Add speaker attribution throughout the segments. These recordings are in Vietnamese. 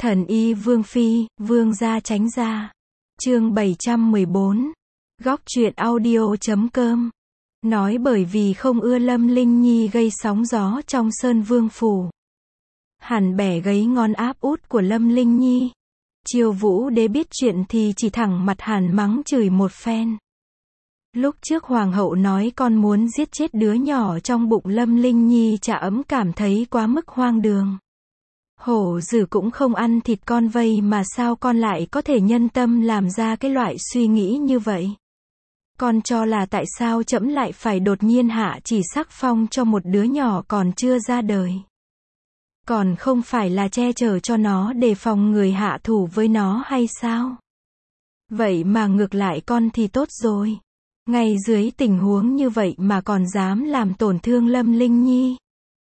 Speaker 1: Thần y Vương Phi, Vương gia tránh ra. Chương 714. Góc truyện audio.com. Nói bởi vì không ưa Lâm Linh Nhi gây sóng gió trong Sơn Vương phủ. Hàn bẻ gáy ngón áp út của Lâm Linh Nhi. Chiêu Vũ Đế biết chuyện thì chỉ thẳng mặt Hàn mắng chửi một phen. Lúc trước Hoàng hậu nói con muốn giết chết đứa nhỏ trong bụng Lâm Linh Nhi, Trà Ấm cảm thấy quá mức hoang đường. Hổ dữ cũng không ăn thịt con vây mà sao con lại có thể nhân tâm làm ra cái loại suy nghĩ như vậy? Con cho là tại sao trẫm lại phải đột nhiên hạ chỉ sắc phong cho một đứa nhỏ còn chưa ra đời? Còn không phải là che chở cho nó để phòng người hạ thủ với nó hay sao? Vậy mà ngược lại con thì tốt rồi. Ngay dưới tình huống như vậy mà còn dám làm tổn thương Lâm Linh Nhi.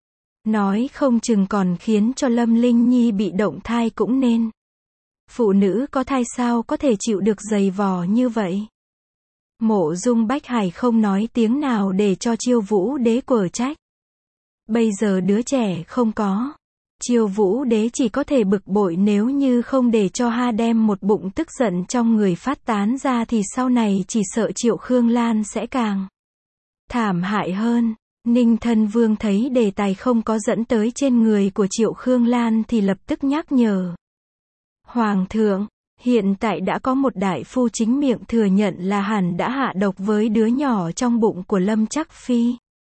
Speaker 1: Nói không chừng còn khiến cho Lâm Linh Nhi bị động thai cũng nên. Phụ nữ có thai sao có thể chịu được giày vò như vậy? Mộ Dung Bách Hải không nói tiếng nào để cho Chiêu Vũ Đế quở trách. Bây giờ đứa trẻ không có. Chiêu Vũ Đế chỉ có thể bực bội, nếu như không để cho ha đem một bụng tức giận trong người phát tán ra thì sau này chỉ sợ Triệu Khương Lan sẽ càng thảm hại hơn. Ninh Thân Vương thấy đề tài không có dẫn tới trên người của Triệu Khương Lan thì lập tức nhắc nhở. Hoàng thượng, hiện tại đã có một đại phu chính miệng thừa nhận là Hàn đã hạ độc với đứa nhỏ trong bụng của Lâm Chắc Phi.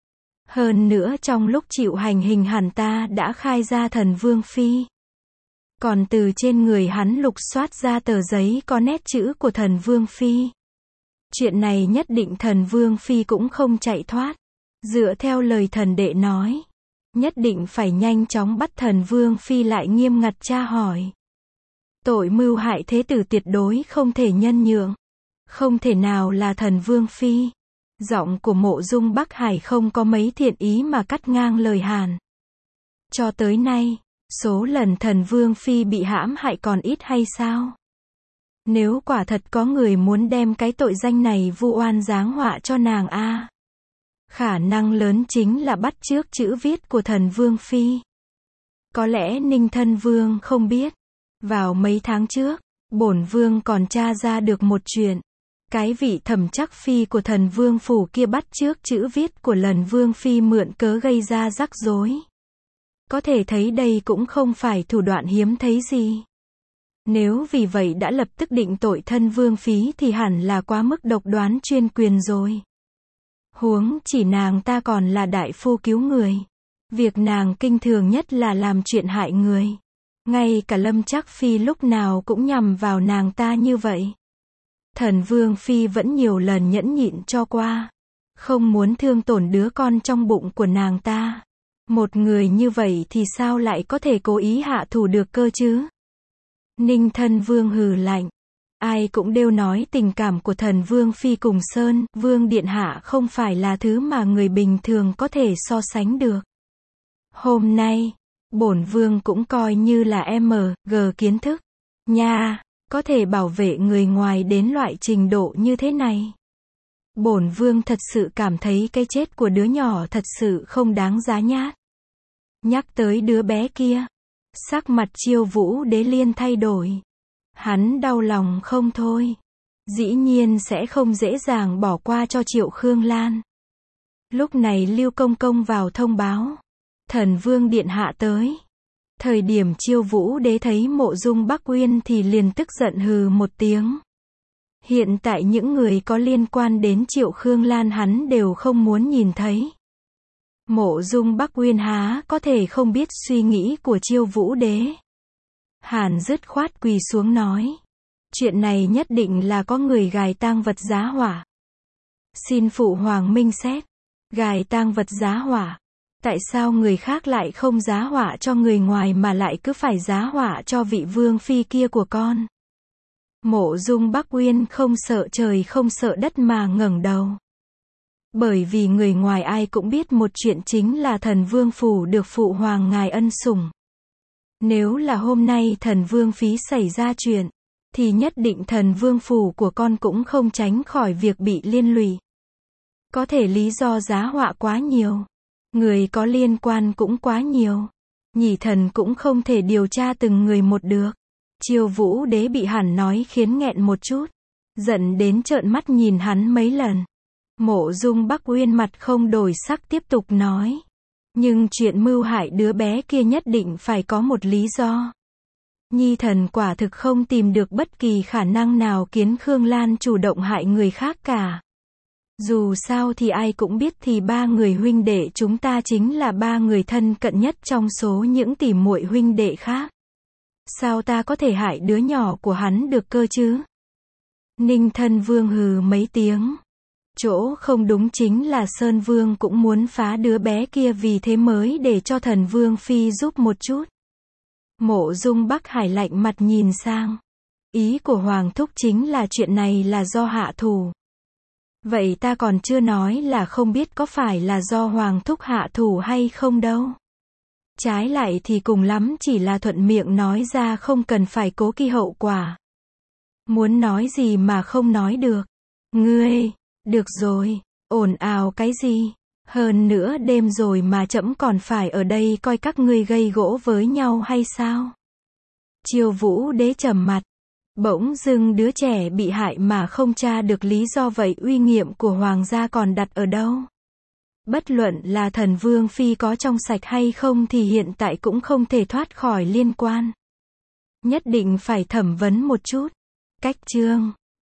Speaker 1: Hơn nữa trong lúc chịu hành hình Hàn ta đã khai ra Thần Vương Phi. Còn từ trên người hắn lục soát ra tờ giấy có nét chữ của Thần Vương Phi. Chuyện này nhất định Thần Vương Phi cũng không chạy thoát. Dựa theo lời thần đệ nói, nhất định phải nhanh chóng bắt Thần Vương Phi lại nghiêm ngặt tra hỏi. Tội mưu hại thế tử tuyệt đối không thể nhân nhượng. Không thể nào là Thần Vương Phi. Giọng của Mộ Dung Bắc Hải không có mấy thiện ý mà cắt ngang lời Hàn. Cho tới nay, số lần Thần Vương Phi bị hãm hại còn ít hay sao? Nếu quả thật có người muốn đem cái tội danh này vu oan giáng họa cho nàng khả năng lớn chính là bắt chước chữ viết của Thần Vương Phi. Có lẽ Ninh Thân Vương không biết. Vào mấy tháng trước, bổn vương còn tra ra được một chuyện. Cái vị Thẩm Chắc Phi của Thần Vương phủ kia bắt chước chữ viết của Lần Vương Phi mượn cớ gây ra rắc rối. Có thể thấy đây cũng không phải thủ đoạn hiếm thấy gì. Nếu vì vậy đã lập tức định tội Thân Vương Phi thì hẳn là quá mức độc đoán chuyên quyền rồi. Huống chỉ nàng ta còn là đại phu cứu người. Việc nàng kinh thường nhất là làm chuyện hại người. Ngay cả Lâm Chắc Phi lúc nào cũng nhằm vào nàng ta như vậy. Thần Vương Phi vẫn nhiều lần nhẫn nhịn cho qua. Không muốn thương tổn đứa con trong bụng của nàng ta. Một người như vậy thì sao lại có thể cố ý hạ thủ được cơ chứ? Ninh Thân Vương hừ lạnh. Ai cũng đều nói tình cảm của Thần Vương Phi cùng Sơn Vương Điện Hạ không phải là thứ mà người bình thường có thể so sánh được. Hôm nay, bổn vương cũng coi như là MG kiến thức nha, có thể bảo vệ người ngoài đến loại trình độ như thế này. Bổn vương thật sự cảm thấy cái chết của đứa nhỏ thật sự không đáng giá nhát. Nhắc tới đứa bé kia, sắc mặt Chiêu Vũ Đế liên thay đổi. Hắn đau lòng không thôi. Dĩ nhiên sẽ không dễ dàng bỏ qua cho Triệu Khương Lan. Lúc này Lưu Công Công vào thông báo. Thần Vương Điện Hạ tới. Thời điểm Chiêu Vũ Đế thấy Mộ Dung Bắc Uyên thì liền tức giận hừ một tiếng. Hiện tại những người có liên quan đến Triệu Khương Lan hắn đều không muốn nhìn thấy. Mộ Dung Bắc Uyên há có thể không biết suy nghĩ của Chiêu Vũ Đế. Hàn dứt khoát quỳ xuống nói. Chuyện này nhất định là có người gài tang vật giá hỏa. Xin phụ hoàng minh xét. Gài tang vật giá hỏa. Tại sao người khác lại không giá hỏa cho người ngoài mà lại cứ phải giá hỏa cho vị Vương Phi kia của con? Mộ Dung Bắc Uyên không sợ trời không sợ đất mà ngẩng đầu. Bởi vì người ngoài ai cũng biết một chuyện chính là Thần Vương phủ được phụ hoàng ngài ân sủng. Nếu là hôm nay Thần Vương Phi xảy ra chuyện, thì nhất định Thần Vương phủ của con cũng không tránh khỏi việc bị liên lụy. Có thể lý do giá họa quá nhiều. Người có liên quan cũng quá nhiều. Nhị thần cũng không thể điều tra từng người một được. Chiêu Vũ Đế bị hắn nói khiến nghẹn một chút. Giận đến trợn mắt nhìn hắn mấy lần. Mộ Dung Bắc Uyên mặt không đổi sắc tiếp tục nói. Nhưng chuyện mưu hại đứa bé kia nhất định phải có một lý do. Nhi thần quả thực không tìm được bất kỳ khả năng nào khiến Khương Lan chủ động hại người khác cả. Dù sao thì ai cũng biết thì ba người huynh đệ chúng ta chính là ba người thân cận nhất trong số những tỷ muội huynh đệ khác. Sao ta có thể hại đứa nhỏ của hắn được cơ chứ? Ninh Thân Vương hừ mấy tiếng. Chỗ không đúng chính là Sơn Vương cũng muốn phá đứa bé kia, vì thế mới để cho Thần Vương Phi giúp một chút. Mộ Dung Bắc Hải lạnh mặt nhìn sang. Ý của Hoàng thúc chính là chuyện này là do hạ thủ. Vậy ta còn chưa nói là không biết có phải là do Hoàng thúc hạ thủ hay không đâu. Trái lại thì cùng lắm chỉ là thuận miệng nói ra, không cần phải cố kỵ hậu quả. Muốn nói gì mà không nói được. Ngươi, được rồi, ồn ào cái gì? Hơn nữa đêm rồi mà trẫm còn phải ở đây coi các ngươi gây gỗ với nhau hay sao? Chiêu Vũ Đế trầm mặt. Bỗng dưng đứa trẻ bị hại mà không tra được lý do, vậy uy nghiêm của hoàng gia còn đặt ở đâu? Bất luận là Thần Vương Phi có trong sạch hay không thì hiện tại cũng không thể thoát khỏi liên quan. Nhất định phải thẩm vấn một chút. Cách chương